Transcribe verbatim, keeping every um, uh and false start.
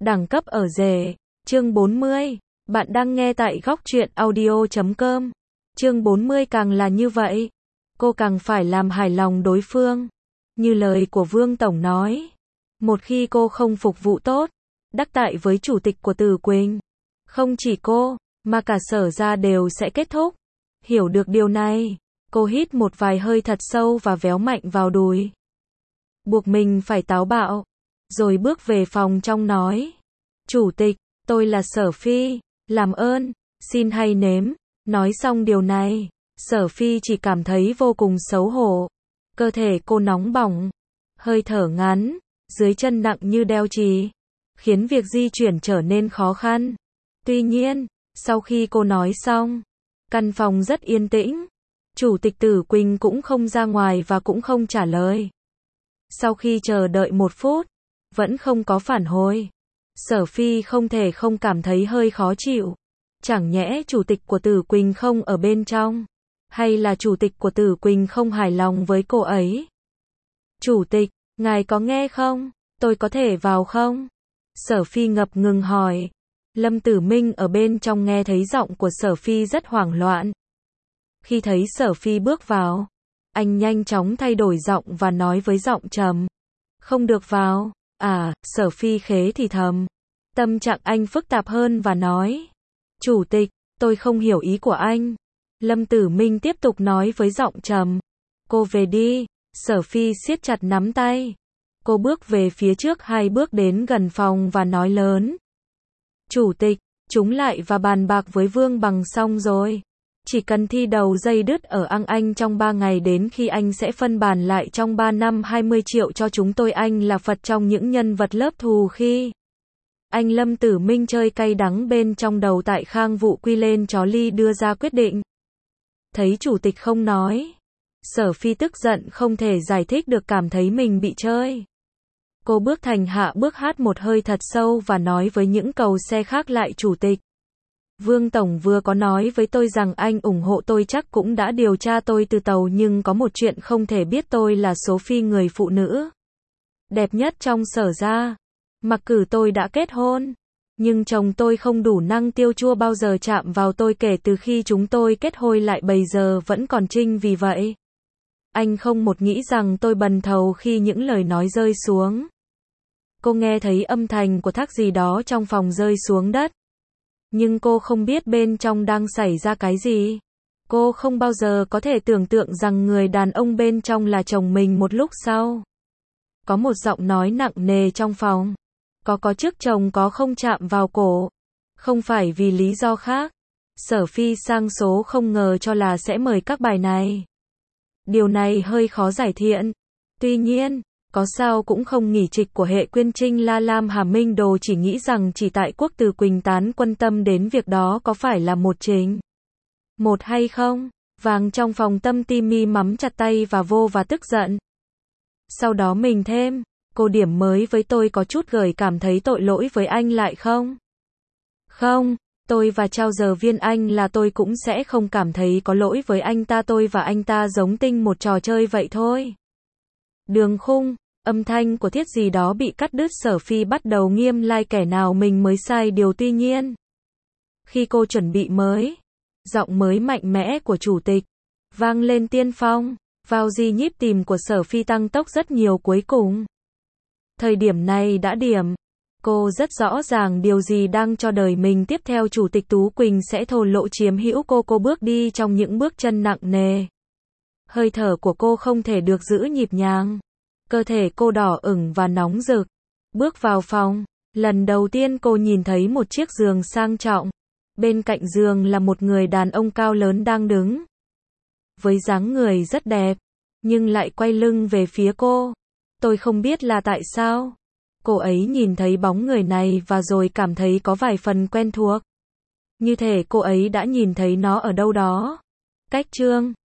Đẳng cấp ở rể. Chương bốn mươi. Bạn đang nghe tại góc truyện audio chấm com. Chương bốn mươi càng là như vậy, cô càng phải làm hài lòng đối phương. Như lời của Vương Tổng nói, một khi cô không phục vụ tốt, đắc tại với chủ tịch của Từ Quỳnh, không chỉ cô, mà cả Sở gia đều sẽ kết thúc. Hiểu được điều này, cô hít một vài hơi thật sâu và véo mạnh vào đùi. Buộc mình phải táo bạo, rồi bước về phòng trong nói: Chủ tịch, tôi là Sở Phi, làm ơn, xin hãy nếm. Nói xong điều này, Sở Phi chỉ cảm thấy vô cùng xấu hổ. Cơ thể cô nóng bỏng, hơi thở ngắn, dưới chân nặng như đeo chì, khiến việc di chuyển trở nên khó khăn. Tuy nhiên, sau khi cô nói xong, căn phòng rất yên tĩnh. Chủ tịch Tử Quỳnh cũng không ra ngoài và cũng không trả lời. Sau khi chờ đợi một phút, vẫn không có phản hồi. Sở Phi không thể không cảm thấy hơi khó chịu. Chẳng nhẽ chủ tịch của Tử Quỳnh không ở bên trong? Hay là chủ tịch của Tử Quỳnh không hài lòng với cô ấy? Chủ tịch, ngài có nghe không? Tôi có thể vào không? Sở Phi ngập ngừng hỏi. Lâm Tử Minh ở bên trong nghe thấy giọng của Sở Phi rất hoảng loạn. Khi thấy Sở Phi bước vào, anh nhanh chóng thay đổi giọng và nói với giọng trầm: Không được vào. À, Sở Phi khế thì thầm. Tâm trạng anh phức tạp hơn và nói: Chủ tịch, tôi không hiểu ý của anh. Lâm Tử Minh tiếp tục nói với giọng trầm: Cô về đi. Sở Phi siết chặt nắm tay. Cô bước về phía trước hai bước đến gần phòng và nói lớn: Chủ tịch, chúng lại và bàn bạc với Vương Bằng xong rồi. Chỉ cần thi đầu dây đứt ở Ang Anh trong ba ngày, đến khi anh sẽ phân bàn lại trong ba năm hai mươi triệu cho chúng tôi. Anh là Phật trong những nhân vật lớp thù khi anh Lâm Tử Minh chơi cay đắng bên trong đầu tại Khang Vụ Quy lên chó ly đưa ra quyết định. Thấy chủ tịch không nói, Sở Phi tức giận không thể giải thích được, cảm thấy mình bị chơi. Cô bước thành hạ bước, hát một hơi thật sâu và nói với những cầu xe khác lại: Chủ tịch, Vương Tổng vừa có nói với tôi rằng anh ủng hộ tôi, chắc cũng đã điều tra tôi từ tàu, nhưng có một chuyện không thể biết, tôi là Sophie, người phụ nữ đẹp nhất trong Sở gia. Mặc cử tôi đã kết hôn, nhưng chồng tôi không đủ năng tiêu chua bao giờ chạm vào tôi kể từ khi chúng tôi kết hôn lại bây giờ vẫn còn trinh. Vì vậy, anh không một nghĩ rằng tôi bần thầu. Khi những lời nói rơi xuống, cô nghe thấy âm thanh của thác gì đó trong phòng rơi xuống đất. Nhưng cô không biết bên trong đang xảy ra cái gì. Cô không bao giờ có thể tưởng tượng rằng người đàn ông bên trong là chồng mình. Một lúc sau, có một giọng nói nặng nề trong phòng. Có có trước chồng có không chạm vào cổ. Không phải vì lý do khác. Sở Phi sang số không ngờ cho là sẽ mời các bài này. Điều này hơi khó giải thiện. Tuy nhiên, có sao cũng không nghỉ trịch của hệ Quyên Trinh, La Lam, Hà Minh Đồ chỉ nghĩ rằng chỉ tại Quốc Từ Quỳnh tán quan tâm đến việc đó có phải là một trình một hay không. Vàng trong phòng tâm ti mi mắm chặt tay và vô và tức giận. Sau đó mình thêm: Cô điểm mới với tôi có chút gởi cảm thấy tội lỗi với anh lại không? Không, tôi và trao giờ viên anh là tôi cũng sẽ không cảm thấy có lỗi với anh ta. Tôi và anh ta giống tinh một trò chơi vậy thôi. Đường khung, âm thanh của thiết gì đó bị cắt đứt. Sở Phi bắt đầu nghiêm lai kẻ nào mình mới sai điều. Tuy nhiên, khi cô chuẩn bị mới, giọng mới mạnh mẽ của chủ tịch vang lên tiên phong. Vào di nhíp tìm của Sở Phi tăng tốc rất nhiều. Cuối cùng, thời điểm này đã điểm. Cô rất rõ ràng điều gì đang cho đời mình. Tiếp theo chủ tịch Tú Quỳnh sẽ thổ lộ chiếm hữu cô. Cô bước đi trong những bước chân nặng nề. Hơi thở của cô không thể được giữ nhịp nhàng. Cơ thể cô đỏ ửng và nóng rực. Bước vào phòng, lần đầu tiên cô nhìn thấy một chiếc giường sang trọng. Bên cạnh giường là một người đàn ông cao lớn đang đứng. Với dáng người rất đẹp, nhưng lại quay lưng về phía cô. Tôi không biết là tại sao. Cô ấy nhìn thấy bóng người này và rồi cảm thấy có vài phần quen thuộc. Như thể cô ấy đã nhìn thấy nó ở đâu đó. Cách chương